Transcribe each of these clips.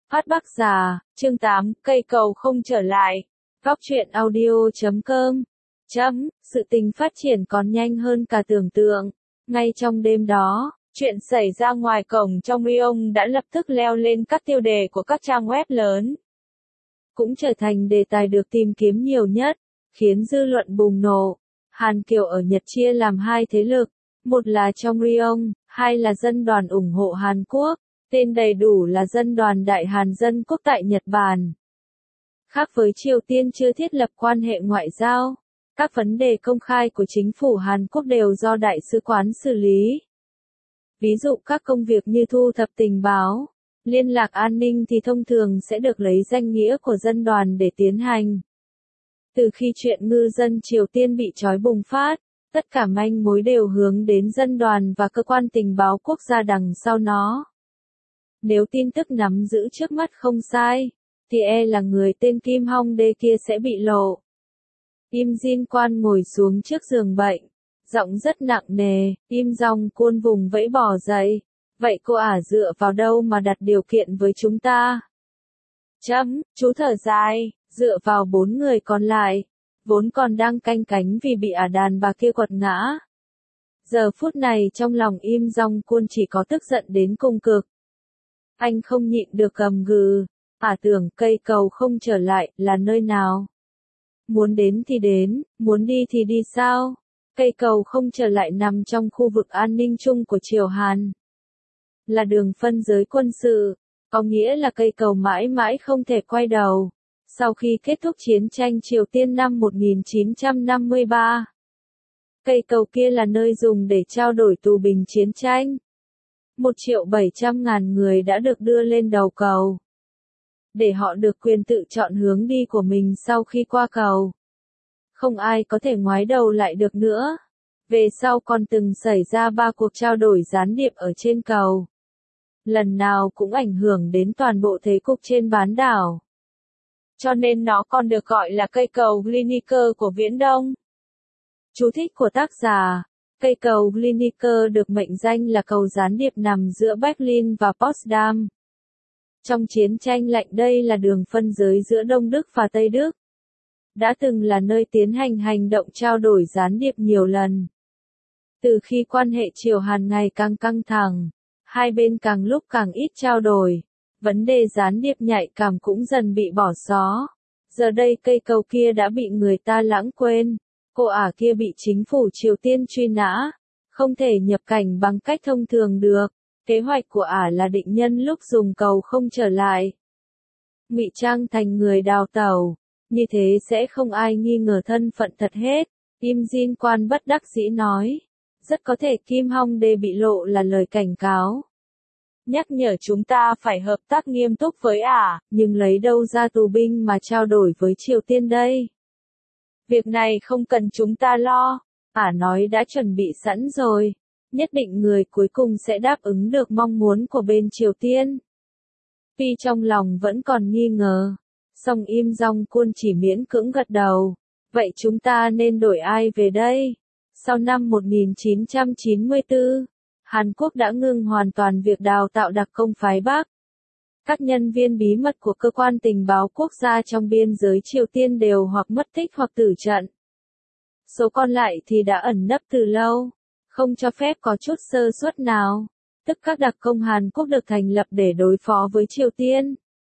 Phát Bắc Già, chương 8, cây cầu không trở lại. Góc truyện audio.com. Sự tình phát triển còn nhanh hơn cả tưởng tượng. Ngay trong đêm đó, chuyện xảy ra ngoài cổng trong Lyon đã lập tức leo lên các tiêu đề của các trang web lớn. Cũng trở thành đề tài được tìm kiếm nhiều nhất, khiến dư luận bùng nổ. Hàn Kiều ở Nhật chia làm hai thế lực, một là trong Lyon, hai là dân đoàn ủng hộ Hàn Quốc. Tên đầy đủ là Dân đoàn Đại Hàn Dân Quốc tại Nhật Bản. Khác với Triều Tiên chưa thiết lập quan hệ ngoại giao, các vấn đề công khai của chính phủ Hàn Quốc đều do Đại sứ quán xử lý. Ví dụ các công việc như thu thập tình báo, liên lạc an ninh thì thông thường sẽ được lấy danh nghĩa của dân đoàn để tiến hành. Từ khi chuyện ngư dân Triều Tiên bị trói bùng phát, tất cả manh mối đều hướng đến dân đoàn và cơ quan tình báo quốc gia đằng sau nó. Nếu tin tức nắm giữ trước mắt không sai, thì là người tên Kim Hong Dae kia sẽ bị lộ. Im Jin Quan ngồi xuống trước giường bệnh, giọng rất nặng nề. Im Jong Kwon vùng vẫy bò dậy. Vậy cô dựa vào đâu mà đặt điều kiện với chúng ta? Chú thở dài, dựa vào 4 người còn lại, vốn còn đang canh cánh vì bị đàn bà kia quật ngã. Giờ phút này trong lòng Im Jong Kwon chỉ có tức giận đến cùng cực. Anh không nhịn được gầm gừ, tưởng cây cầu không trở lại là nơi nào? Muốn đến thì đến, muốn đi thì đi sao? Cây cầu không trở lại nằm trong khu vực an ninh chung của Triều Hàn. Là đường phân giới quân sự, có nghĩa là cây cầu mãi mãi không thể quay đầu. Sau khi kết thúc chiến tranh Triều Tiên năm 1953, cây cầu kia là nơi dùng để trao đổi tù binh chiến tranh. 1.700.000 người đã được đưa lên đầu cầu, để họ được quyền tự chọn hướng đi của mình sau khi qua cầu. Không ai có thể ngoái đầu lại được nữa. Về sau còn từng xảy ra 3 cuộc trao đổi gián điệp ở trên cầu. Lần nào cũng ảnh hưởng đến toàn bộ thế cục trên bán đảo. Cho nên nó còn được gọi là cây cầu Gliniker của Viễn Đông. Chú thích của tác giả. Cây cầu Gliniker được mệnh danh là cầu gián điệp nằm giữa Berlin và Potsdam. Trong chiến tranh lạnh đây là đường phân giới giữa Đông Đức và Tây Đức. Đã từng là nơi tiến hành hành động trao đổi gián điệp nhiều lần. Từ khi quan hệ Triều Hàn ngày càng căng thẳng, hai bên càng lúc càng ít trao đổi, vấn đề gián điệp nhạy cảm cũng dần bị bỏ xó. Giờ đây cây cầu kia đã bị người ta lãng quên. Cô kia bị chính phủ Triều Tiên truy nã, không thể nhập cảnh bằng cách thông thường được. Kế hoạch của là định nhân lúc dùng cầu không trở lại, ngụy trang thành người đào tẩu, như thế sẽ không ai nghi ngờ thân phận thật hết. Im Jin Quan bất đắc dĩ nói, rất có thể Kim Hong Dae bị lộ là lời cảnh cáo, nhắc nhở chúng ta phải hợp tác nghiêm túc với nhưng lấy đâu ra tù binh mà trao đổi với Triều Tiên đây? Việc này không cần chúng ta lo, nói đã chuẩn bị sẵn rồi, nhất định người cuối cùng sẽ đáp ứng được mong muốn của bên Triều Tiên. Tuy trong lòng vẫn còn nghi ngờ, song Im Jong Kwon chỉ miễn cưỡng gật đầu. Vậy chúng ta nên đổi ai về đây? Sau năm 1994, Hàn Quốc đã ngừng hoàn toàn việc đào tạo đặc công phái Bắc. Các nhân viên bí mật của cơ quan tình báo quốc gia trong biên giới Triều Tiên đều hoặc mất tích hoặc tử trận. Số còn lại thì đã ẩn nấp từ lâu, không cho phép có chút sơ suất nào, tức các đặc công Hàn Quốc được thành lập để đối phó với Triều Tiên.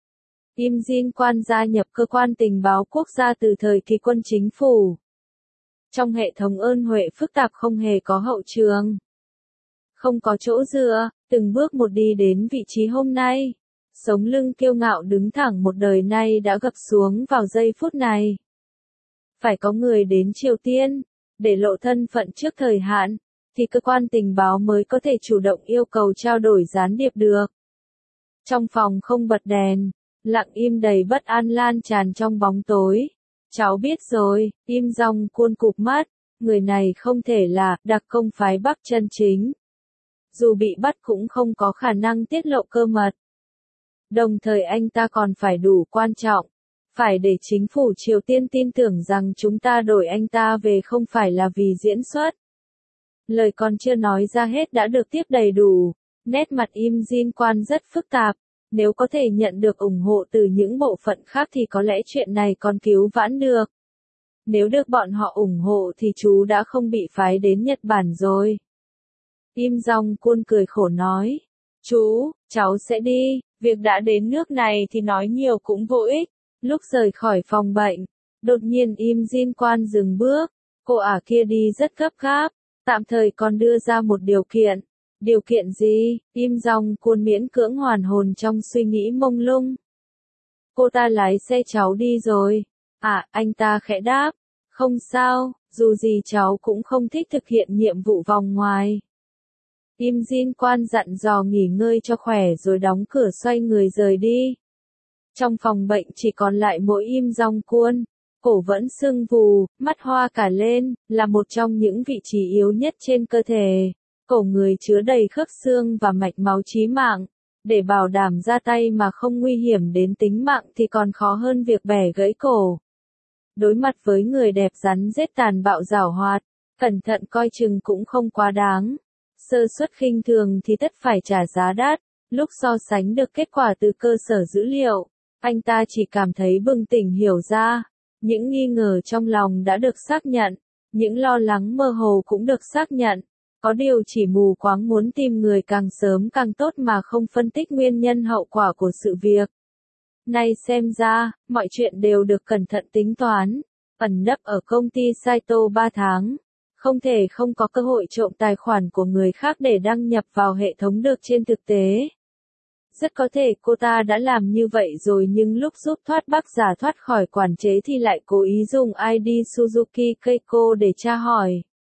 Im Jin Quan gia nhập cơ quan tình báo quốc gia từ thời kỳ quân chính phủ. Trong hệ thống ơn huệ phức tạp không hề có hậu trường, không có chỗ dựa, từng bước một đi đến vị trí hôm nay. Sống lưng kiêu ngạo đứng thẳng một đời nay đã gập xuống vào giây phút này. Phải có người đến Triều Tiên, để lộ thân phận trước thời hạn, thì cơ quan tình báo mới có thể chủ động yêu cầu trao đổi gián điệp được. Trong phòng không bật đèn, lặng im đầy bất an lan tràn trong bóng tối. Cháu biết rồi. Im Jong Kwon cụp mắt, người này không thể là đặc công phái Bắc chân chính. Dù bị bắt cũng không có khả năng tiết lộ cơ mật. Đồng thời anh ta còn phải đủ quan trọng, phải để chính phủ Triều Tiên tin tưởng rằng chúng ta đổi anh ta về không phải là vì diễn xuất. Lời còn chưa nói ra hết đã được tiếp đầy đủ, nét mặt Im Jin Quan rất phức tạp, Nếu có thể nhận được ủng hộ từ những bộ phận khác thì có lẽ chuyện này còn cứu vãn được. Nếu được bọn họ ủng hộ thì chú đã không bị phái đến Nhật Bản rồi. Im Dong Kwon cười khổ nói. Chú, cháu sẽ đi, việc đã đến nước này thì nói nhiều cũng vô ích. Lúc rời khỏi phòng bệnh, đột nhiên Im Jin Kwon dừng bước, cô ả kia đi rất gấp gáp, tạm thời còn đưa ra một điều kiện. Điều kiện gì? Im Dong Kwon miễn cưỡng hoàn hồn trong suy nghĩ mông lung. Cô ta lái xe cháu đi rồi. À, anh ta khẽ đáp. Không sao, dù gì cháu cũng không thích thực hiện nhiệm vụ vòng ngoài. Im Jin Kwon dặn dò nghỉ ngơi cho khỏe rồi đóng cửa xoay người rời đi. Trong phòng bệnh chỉ còn lại mỗi Im Dong Kwon. Cổ vẫn sưng vù, mắt hoa cả lên, là một trong những vị trí yếu nhất trên cơ thể. Cổ người chứa đầy khớp xương và mạch máu chí mạng. Để bảo đảm ra tay mà không nguy hiểm đến tính mạng thì còn khó hơn việc bẻ gãy cổ. Đối mặt với người đẹp rắn rết tàn bạo giảo hoạt, cẩn thận coi chừng cũng không quá đáng. Sơ suất khinh thường thì tất phải trả giá đắt. Lúc so sánh được kết quả từ cơ sở dữ liệu, anh ta chỉ cảm thấy bừng tỉnh hiểu ra. Những nghi ngờ trong lòng đã được xác nhận, những lo lắng mơ hồ cũng được xác nhận. Có điều chỉ mù quáng muốn tìm người càng sớm càng tốt mà không phân tích nguyên nhân hậu quả của sự việc. Nay xem ra, mọi chuyện đều được cẩn thận tính toán. Ẩn nấp ở công ty Saito 3 tháng. Không thể không có cơ hội trộm tài khoản của người khác để đăng nhập vào hệ thống được trên thực tế. Rất có thể cô ta đã làm như vậy rồi nhưng lúc giúp thoát bác giả thoát khỏi quản chế thì lại cố ý dùng ID Suzuki Keiko để tra hỏi.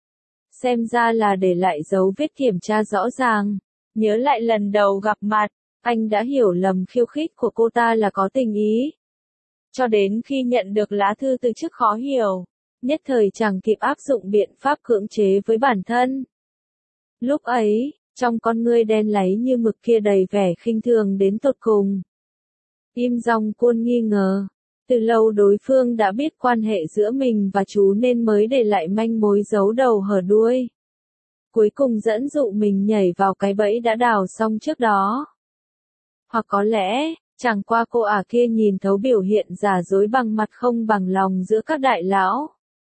Xem ra là để lại dấu vết kiểm tra rõ ràng. Nhớ lại lần đầu gặp mặt, anh đã hiểu lầm khiêu khích của cô ta là có tình ý. Cho đến khi nhận được lá thư từ chức khó hiểu, nhất thời chẳng kịp áp dụng biện pháp cưỡng chế với bản thân. Lúc ấy, trong con ngươi đen láy như mực kia đầy vẻ khinh thường đến tột cùng. Im Dong Kwon nghi ngờ. Từ lâu đối phương đã biết quan hệ giữa mình và chú nên mới để lại manh mối giấu đầu hở đuôi. Cuối cùng dẫn dụ mình nhảy vào cái bẫy đã đào xong trước đó. Hoặc có lẽ, chẳng qua cô ả kia nhìn thấu biểu hiện giả dối bằng mặt không bằng lòng giữa các đại lão.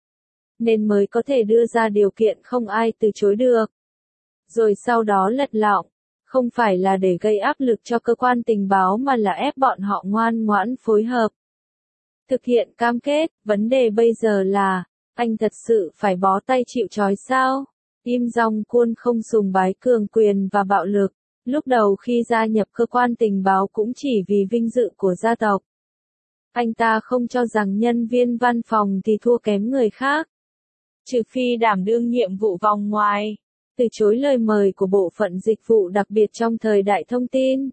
Nên mới có thể đưa ra điều kiện không ai từ chối được. Rồi sau đó lật lọng, không phải là để gây áp lực cho cơ quan tình báo mà là ép bọn họ ngoan ngoãn phối hợp. Thực hiện cam kết, vấn đề bây giờ là, anh thật sự phải bó tay chịu trói sao? Im Dong Kwon không sùng bái cường quyền và bạo lực, lúc đầu khi gia nhập cơ quan tình báo cũng chỉ vì vinh dự của gia tộc. Anh ta không cho rằng nhân viên văn phòng thì thua kém người khác. Trừ phi đảm đương nhiệm vụ vòng ngoài, từ chối lời mời của bộ phận dịch vụ đặc biệt trong thời đại thông tin.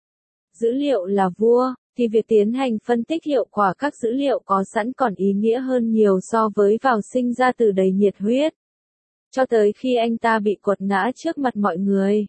Dữ liệu là vua, thì việc tiến hành phân tích hiệu quả các dữ liệu có sẵn còn ý nghĩa hơn nhiều so với vào sinh ra từ đầy nhiệt huyết. Cho tới khi anh ta bị quật ngã trước mặt mọi người.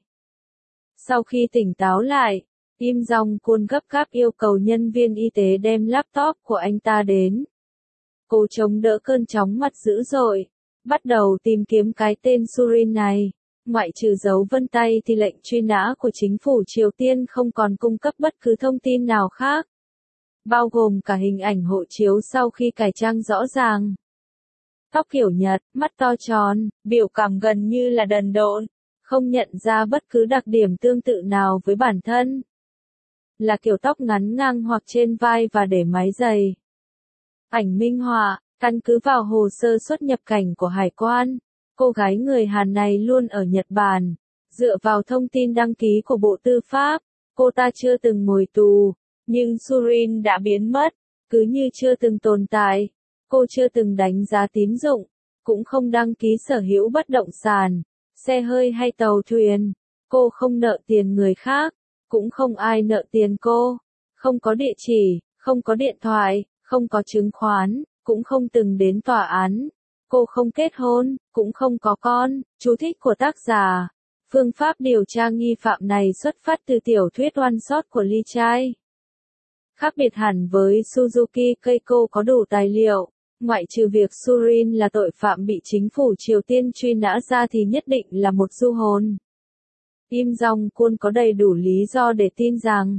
Sau khi tỉnh táo lại, Im Dong Kwon gấp gáp yêu cầu nhân viên y tế đem laptop của anh ta đến. Cô chống đỡ cơn chóng mặt dữ dội, bắt đầu tìm kiếm cái tên Surin này. Ngoại trừ dấu vân tay thì lệnh truy nã của chính phủ Triều Tiên không còn cung cấp bất cứ thông tin nào khác. Bao gồm cả hình ảnh hộ chiếu sau khi cải trang rõ ràng. Tóc kiểu Nhật, mắt to tròn, biểu cảm gần như là đần độn, không nhận ra bất cứ đặc điểm tương tự nào với bản thân. Là kiểu tóc ngắn ngang hoặc trên vai và để mái dày. Ảnh minh họa, căn cứ vào hồ sơ xuất nhập cảnh của hải quan. Cô gái người Hàn này luôn ở Nhật Bản. Dựa vào thông tin đăng ký của Bộ Tư pháp, cô ta chưa từng ngồi tù, nhưng Surin đã biến mất, cứ như chưa từng tồn tại. Cô chưa từng đánh giá tín dụng, cũng không đăng ký sở hữu bất động sản, xe hơi hay tàu thuyền. Cô không nợ tiền người khác, cũng không ai nợ tiền cô. Không có địa chỉ, không có điện thoại, không có chứng khoán, cũng không từng đến tòa án. Cô không kết hôn, cũng không có con. Chú thích của tác giả. Phương pháp điều tra nghi phạm này xuất phát từ tiểu thuyết One Shot của Lee Child. Khác biệt hẳn với Suzuki Keiko có đủ tài liệu, ngoại trừ việc Surin là tội phạm bị chính phủ Triều Tiên truy nã ra thì nhất định là một du hồn. Im Dong Kwon có đầy đủ lý do để tin rằng,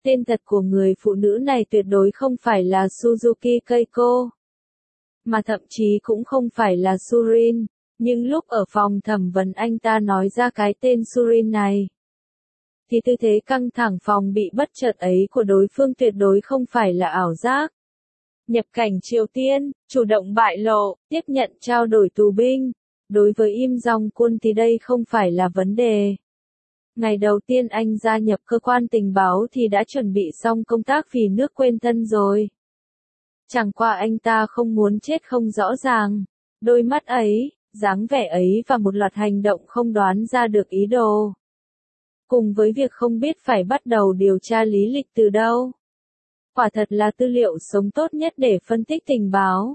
Tên thật của người phụ nữ này tuyệt đối không phải là Suzuki Keiko, mà thậm chí cũng không phải là Surin, nhưng lúc ở phòng thẩm vấn anh ta nói ra cái tên Surin này, thì tư thế căng thẳng phòng bị bất chợt ấy của đối phương tuyệt đối không phải là ảo giác. Nhập cảnh Triều Tiên, chủ động bại lộ, tiếp nhận trao đổi tù binh. Đối với Im Jong-un thì đây không phải là vấn đề. Ngày đầu tiên anh gia nhập cơ quan tình báo thì đã chuẩn bị xong công tác vì nước quên thân rồi. Chẳng qua anh ta không muốn chết không rõ ràng. Đôi mắt ấy, dáng vẻ ấy và một loạt hành động không đoán ra được ý đồ. Cùng với việc không biết phải bắt đầu điều tra lý lịch từ đâu. Quả thật là tư liệu sống tốt nhất để phân tích tình báo.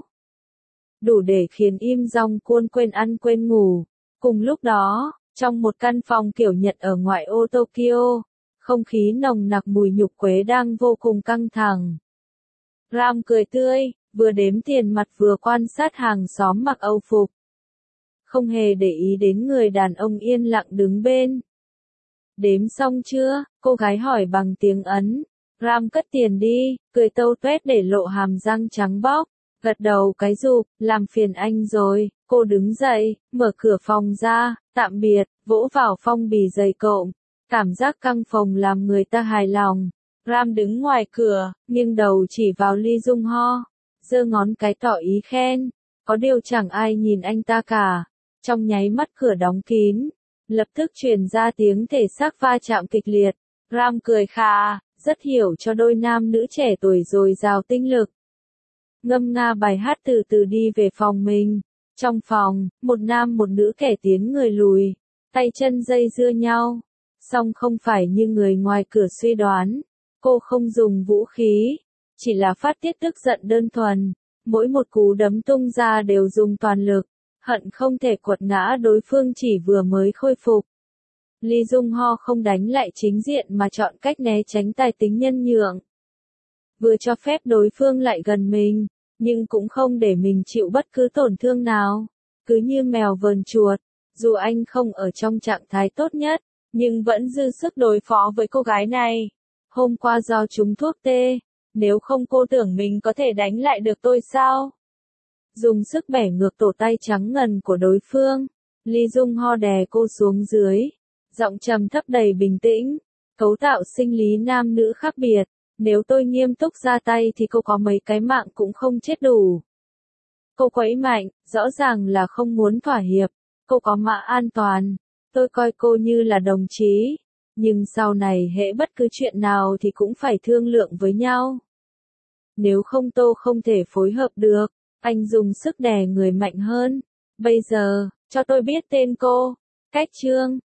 Đủ để khiến Im Jong-un quên ăn quên ngủ. Cùng lúc đó, trong một căn phòng kiểu Nhật ở ngoại ô Tokyo, không khí nồng nặc mùi nhục quế đang vô cùng căng thẳng. Ram cười tươi, vừa đếm tiền mặt vừa quan sát hàng xóm mặc Âu phục. Không hề để ý đến người đàn ông yên lặng đứng bên. Đếm xong chưa? Cô gái hỏi bằng tiếng Ấn. Ram cất tiền đi, cười tâu tuét để lộ hàm răng trắng bóc. Gật đầu cái rụp, làm phiền anh rồi. Cô đứng dậy, mở cửa phòng ra, tạm biệt, vỗ vào phong bì dày cộm. Cảm giác căng phòng làm người ta hài lòng. Ram đứng ngoài cửa, nghiêng đầu chỉ vào Lee Jung Ho, giơ ngón cái tỏ ý khen. Có điều chẳng ai nhìn anh ta cả. Trong nháy mắt cửa đóng kín, lập tức truyền ra tiếng thể xác va chạm kịch liệt. Ram cười khà, rất hiểu cho đôi nam nữ trẻ tuổi dồi dào tinh lực. Ngâm nga bài hát từ từ đi về phòng mình. Trong phòng, một nam một nữ kẻ tiến người lùi, tay chân dây dưa nhau. Song không phải như người ngoài cửa suy đoán. Cô không dùng vũ khí, chỉ là phát tiết tức giận đơn thuần. Mỗi một cú đấm tung ra đều dùng toàn lực, hận không thể quật ngã đối phương chỉ vừa mới khôi phục. Lee Jung Ho không đánh lại chính diện mà chọn cách né tránh tài tính nhân nhượng. Vừa cho phép đối phương lại gần mình, nhưng cũng không để mình chịu bất cứ tổn thương nào. Cứ như mèo vờn chuột, dù anh không ở trong trạng thái tốt nhất, nhưng vẫn dư sức đối phó với cô gái này. Hôm qua do trúng thuốc tê, nếu không cô tưởng mình có thể đánh lại được tôi sao? Dùng sức bẻ ngược tổ tay trắng ngần của đối phương, Lee Jung Ho đè cô xuống dưới, giọng trầm thấp đầy bình tĩnh. Cấu tạo sinh lý nam nữ khác biệt, nếu tôi nghiêm túc ra tay thì cô có mấy cái mạng cũng không chết đủ. Cô quấy mạnh, rõ ràng là không muốn thỏa hiệp. Cô có mã an toàn, tôi coi cô như là đồng chí. Nhưng sau này hễ bất cứ chuyện nào thì cũng phải thương lượng với nhau. Nếu không tôi không thể phối hợp được. Anh dùng sức đè người mạnh hơn. Bây giờ, cho tôi biết tên cô. Cách Trương.